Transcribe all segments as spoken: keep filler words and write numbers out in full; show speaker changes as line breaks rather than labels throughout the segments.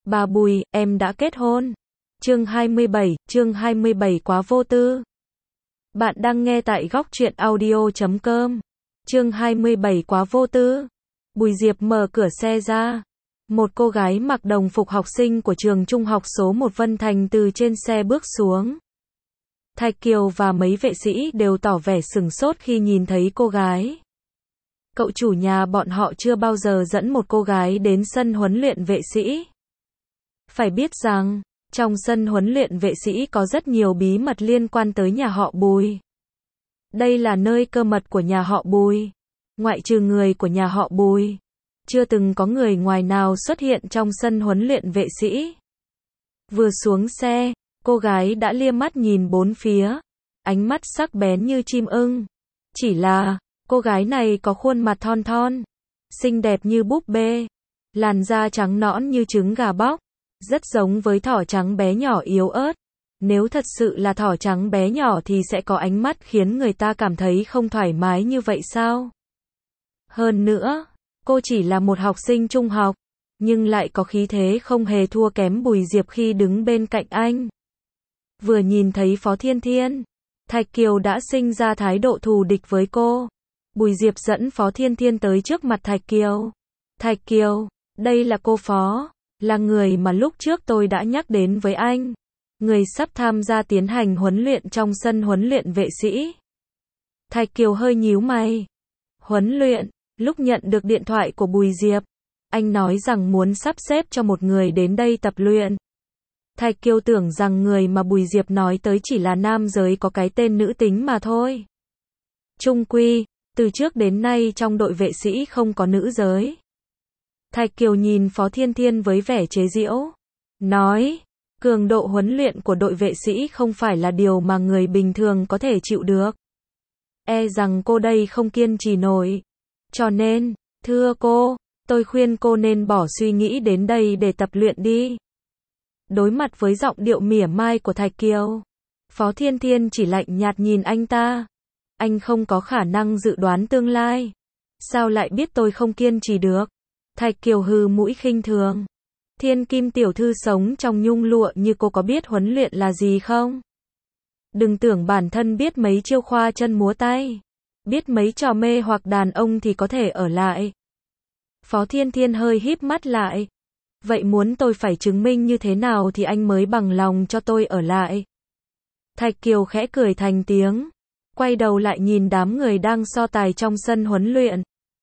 Bà Bùi, em đã kết hôn. Chương hai mươi bảy, chương hai mươi bảy quá vô tư. Bạn đang nghe tại góc truyện audio chấm com. Chương hai mươi bảy quá vô tư. Bùi Diệp mở cửa xe ra. Một cô gái mặc đồng phục học sinh của trường trung học số một Vân Thành từ trên xe bước xuống. Thạch Kiều và mấy vệ sĩ đều tỏ vẻ sửng sốt khi nhìn thấy cô gái. Cậu chủ nhà bọn họ chưa bao giờ dẫn một cô gái đến sân huấn luyện vệ sĩ. Phải biết rằng, trong sân huấn luyện vệ sĩ có rất nhiều bí mật liên quan tới nhà họ Bùi. Đây là nơi cơ mật của nhà họ Bùi. Ngoại trừ người của nhà họ Bùi, chưa từng có người ngoài nào xuất hiện trong sân huấn luyện vệ sĩ. Vừa xuống xe, cô gái đã lia mắt nhìn bốn phía, ánh mắt sắc bén như chim ưng. Chỉ là, cô gái này có khuôn mặt thon thon, xinh đẹp như búp bê, làn da trắng nõn như trứng gà bóc, rất giống với thỏ trắng bé nhỏ yếu ớt. Nếu thật sự là thỏ trắng bé nhỏ thì sẽ có ánh mắt khiến người ta cảm thấy không thoải mái như vậy sao? Hơn nữa, cô chỉ là một học sinh trung học, nhưng lại có khí thế không hề thua kém Bùi Diệp khi đứng bên cạnh anh. Vừa nhìn thấy Phó Thiên Thiên, Thạch Kiều đã sinh ra thái độ thù địch với cô. Bùi Diệp dẫn Phó Thiên Thiên tới trước mặt Thạch Kiều. Thạch Kiều, đây là cô Phó, là người mà lúc trước tôi đã nhắc đến với anh. Người sắp tham gia tiến hành huấn luyện trong sân huấn luyện vệ sĩ. Thạch Kiều hơi nhíu mày. Huấn luyện, lúc nhận được điện thoại của Bùi Diệp, anh nói rằng muốn sắp xếp cho một người đến đây tập luyện. Thạch Kiều tưởng rằng người mà Bùi Diệp nói tới chỉ là nam giới có cái tên nữ tính mà thôi. Chung quy, từ trước đến nay trong đội vệ sĩ không có nữ giới. Thạch Kiều nhìn Phó Thiên Thiên với vẻ chế giễu, nói, cường độ huấn luyện của đội vệ sĩ không phải là điều mà người bình thường có thể chịu được. E rằng cô đây không kiên trì nổi. Cho nên, thưa cô, tôi khuyên cô nên bỏ suy nghĩ đến đây để tập luyện đi. Đối mặt với giọng điệu mỉa mai của Thạch Kiều, Phó Thiên Thiên chỉ lạnh nhạt nhìn anh ta. Anh không có khả năng dự đoán tương lai. Sao lại biết tôi không kiên trì được? Thạch Kiều hừ mũi khinh thường. Thiên Kim tiểu thư sống trong nhung lụa như cô có biết huấn luyện là gì không? Đừng tưởng bản thân biết mấy chiêu khoa chân múa tay, biết mấy trò mê hoặc đàn ông thì có thể ở lại. Phó Thiên Thiên hơi híp mắt lại. Vậy muốn tôi phải chứng minh như thế nào thì anh mới bằng lòng cho tôi ở lại? Thạch Kiều khẽ cười thành tiếng, quay đầu lại nhìn đám người đang so tài trong sân huấn luyện.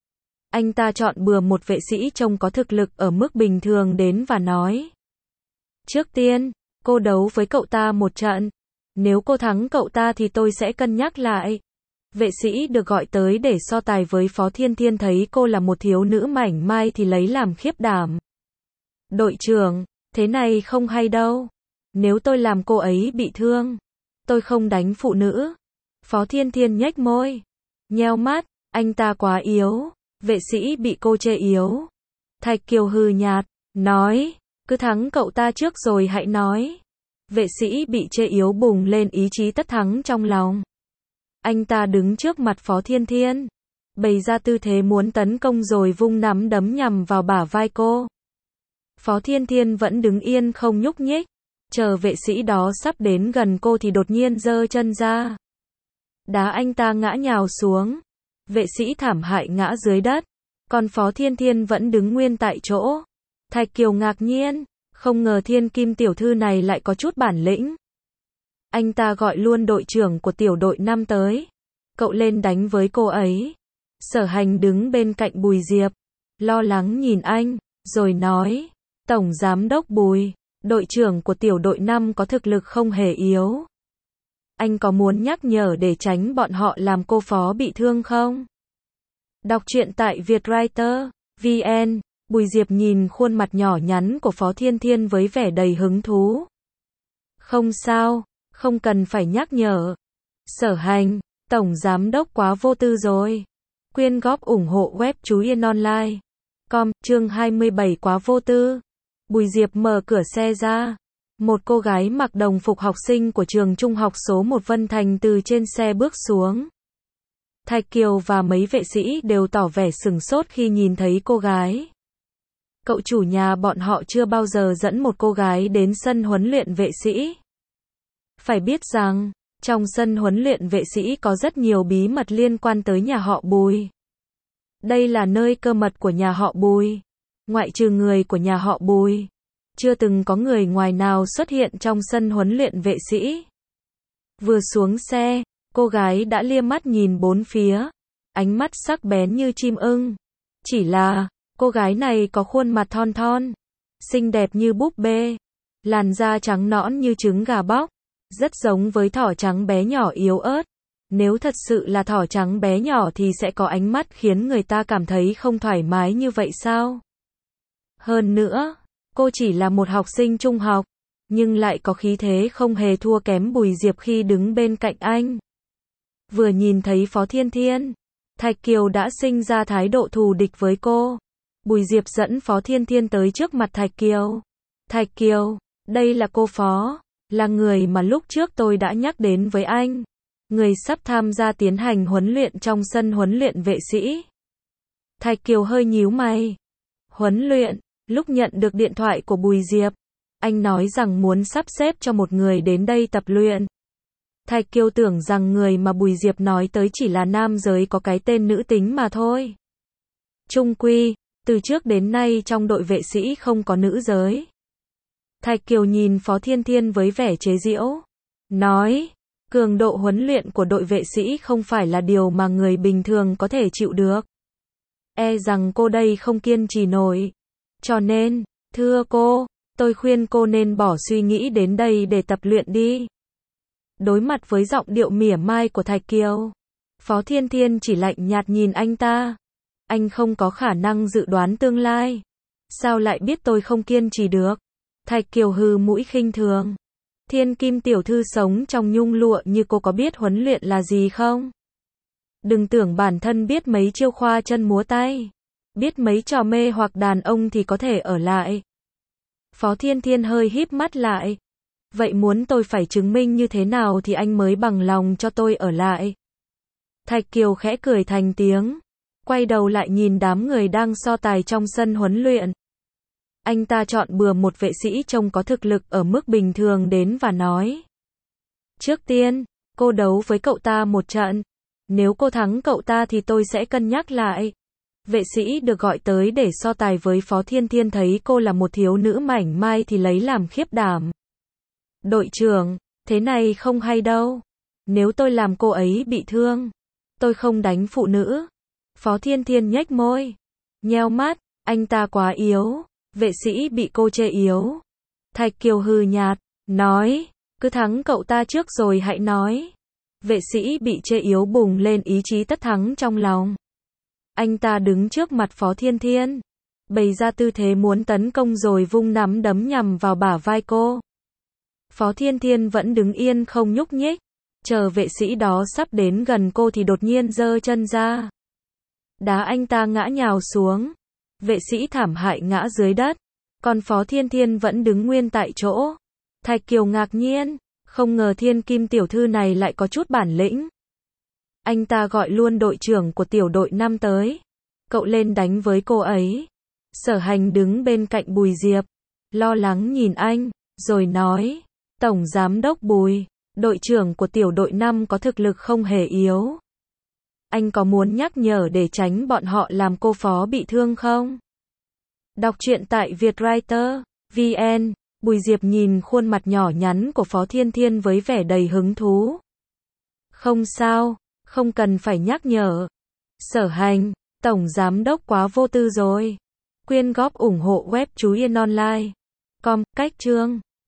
Anh ta chọn bừa một vệ sĩ trông có thực lực ở mức bình thường đến và nói. Trước tiên, cô đấu với cậu ta một trận. Nếu cô thắng cậu ta thì tôi sẽ cân nhắc lại. Vệ sĩ được gọi tới để so tài với Phó Thiên Thiên thấy cô là một thiếu nữ mảnh mai thì lấy làm khiếp đảm. Đội trưởng, thế này không hay đâu. Nếu tôi làm cô ấy bị thương, tôi không đánh phụ nữ. Phó Thiên Thiên nhếch môi, nheo mắt, anh ta quá yếu. Vệ sĩ bị cô chê yếu. Thạch Kiều hừ nhạt, nói, cứ thắng cậu ta trước rồi hãy nói. Vệ sĩ bị chê yếu bùng lên ý chí tất thắng trong lòng. Anh ta đứng trước mặt Phó Thiên Thiên, bày ra tư thế muốn tấn công rồi vung nắm đấm nhằm vào bả vai cô. Phó Thiên Thiên vẫn đứng yên không nhúc nhích, chờ vệ sĩ đó sắp đến gần cô thì đột nhiên giơ chân ra, đá anh ta ngã nhào xuống. Vệ sĩ thảm hại ngã dưới đất, còn Phó Thiên Thiên vẫn đứng nguyên tại chỗ. Thạch Kiều ngạc nhiên, không ngờ Thiên Kim tiểu thư này lại có chút bản lĩnh. Anh ta gọi luôn đội trưởng của tiểu đội năm tới. Cậu lên đánh với cô ấy. Sở Hành đứng bên cạnh Bùi Diệp, lo lắng nhìn anh, rồi nói, Tổng Giám đốc Bùi, đội trưởng của tiểu đội năm có thực lực không hề yếu. Anh có muốn nhắc nhở để tránh bọn họ làm cô Phó bị thương không? Đọc truyện tại Vietwriter chấm vn. Bùi Diệp nhìn khuôn mặt nhỏ nhắn của Phó Thiên Thiên với vẻ đầy hứng thú. Không sao, không cần phải nhắc nhở. Sở Hành, Tổng Giám đốc quá vô tư rồi. Quyên góp ủng hộ web Chú Yên Online chấm com. Chương hai mươi bảy quá vô tư. Bùi Diệp mở cửa xe ra. Một cô gái mặc đồng phục học sinh của trường trung học số một Vân Thành từ trên xe bước xuống. Thạch Kiều và mấy vệ sĩ đều tỏ vẻ sửng sốt khi nhìn thấy cô gái. Cậu chủ nhà bọn họ chưa bao giờ dẫn một cô gái đến sân huấn luyện vệ sĩ. Phải biết rằng, trong sân huấn luyện vệ sĩ có rất nhiều bí mật liên quan tới nhà họ Bùi. Đây là nơi cơ mật của nhà họ Bùi. Ngoại trừ người của nhà họ Bùi, chưa từng có người ngoài nào xuất hiện trong sân huấn luyện vệ sĩ. Vừa xuống xe, cô gái đã liếc mắt nhìn bốn phía, ánh mắt sắc bén như chim ưng. Chỉ là, cô gái này có khuôn mặt thon thon, xinh đẹp như búp bê, làn da trắng nõn như trứng gà bóc, rất giống với thỏ trắng bé nhỏ yếu ớt. Nếu thật sự là thỏ trắng bé nhỏ thì sẽ có ánh mắt khiến người ta cảm thấy không thoải mái như vậy sao? Hơn nữa, cô chỉ là một học sinh trung học, nhưng lại có khí thế không hề thua kém Bùi Diệp khi đứng bên cạnh anh. Vừa nhìn thấy Phó Thiên Thiên, Thạch Kiều đã sinh ra thái độ thù địch với cô. Bùi Diệp dẫn Phó Thiên Thiên tới trước mặt Thạch Kiều. Thạch Kiều, đây là cô Phó, là người mà lúc trước tôi đã nhắc đến với anh. Người sắp tham gia tiến hành huấn luyện trong sân huấn luyện vệ sĩ. Thạch Kiều hơi nhíu mày. Huấn luyện, lúc nhận được điện thoại của Bùi Diệp, anh nói rằng muốn sắp xếp cho một người đến đây tập luyện. Thạch Kiều tưởng rằng người mà Bùi Diệp nói tới chỉ là nam giới có cái tên nữ tính mà thôi. Chung quy, từ trước đến nay trong đội vệ sĩ không có nữ giới. Thạch Kiều nhìn Phó Thiên Thiên với vẻ chế giễu, nói, cường độ huấn luyện của đội vệ sĩ không phải là điều mà người bình thường có thể chịu được. E rằng cô đây không kiên trì nổi. Cho nên, thưa cô, tôi khuyên cô nên bỏ suy nghĩ đến đây để tập luyện đi. Đối mặt với giọng điệu mỉa mai của Thạch Kiều, Phó Thiên Thiên chỉ lạnh nhạt nhìn anh ta. Anh không có khả năng dự đoán tương lai. Sao lại biết tôi không kiên trì được? Thạch Kiều hừ mũi khinh thường. Thiên Kim tiểu thư sống trong nhung lụa như cô có biết huấn luyện là gì không? Đừng tưởng bản thân biết mấy chiêu khoa chân múa tay, biết mấy trò mê hoặc đàn ông thì có thể ở lại. Phó Thiên Thiên hơi híp mắt lại. Vậy muốn tôi phải chứng minh như thế nào thì anh mới bằng lòng cho tôi ở lại? Thạch Kiều khẽ cười thành tiếng, quay đầu lại nhìn đám người đang so tài trong sân huấn luyện. Anh ta chọn bừa một vệ sĩ trông có thực lực ở mức bình thường đến và nói. Trước tiên, cô đấu với cậu ta một trận. Nếu cô thắng cậu ta thì tôi sẽ cân nhắc lại. Vệ sĩ được gọi tới để so tài với Phó Thiên Thiên thấy cô là một thiếu nữ mảnh mai thì lấy làm khiếp đảm. Đội trưởng, thế này không hay đâu. Nếu tôi làm cô ấy bị thương, tôi không đánh phụ nữ. Phó Thiên Thiên nhếch môi, nheo mắt, anh ta quá yếu. Vệ sĩ bị cô chê yếu. Thạch Kiều hừ nhạt, nói, cứ thắng cậu ta trước rồi hãy nói. Vệ sĩ bị chê yếu bùng lên ý chí tất thắng trong lòng. Anh ta đứng trước mặt Phó Thiên Thiên, bày ra tư thế muốn tấn công rồi vung nắm đấm nhằm vào bả vai cô. Phó Thiên Thiên vẫn đứng yên không nhúc nhích, chờ vệ sĩ đó sắp đến gần cô thì đột nhiên giơ chân ra, đá anh ta ngã nhào xuống. Vệ sĩ thảm hại ngã dưới đất, còn Phó Thiên Thiên vẫn đứng nguyên tại chỗ. Thạch Kiều ngạc nhiên, không ngờ Thiên Kim tiểu thư này lại có chút bản lĩnh. Anh ta gọi luôn đội trưởng của tiểu đội năm tới. Cậu lên đánh với cô ấy. Sở Hành đứng bên cạnh Bùi Diệp, lo lắng nhìn anh, rồi nói, Tổng Giám đốc Bùi, đội trưởng của tiểu đội năm có thực lực không hề yếu. Anh có muốn nhắc nhở để tránh bọn họ làm cô Phó bị thương không? Đọc truyện tại Vietwriter chấm vn. Bùi Diệp nhìn khuôn mặt nhỏ nhắn của Phó Thiên Thiên với vẻ đầy hứng thú. Không sao, không cần phải nhắc nhở. Sở Hành, Tổng Giám đốc quá vô tư rồi. Quyên góp ủng hộ web Chú Yên Online. Com, cách chương.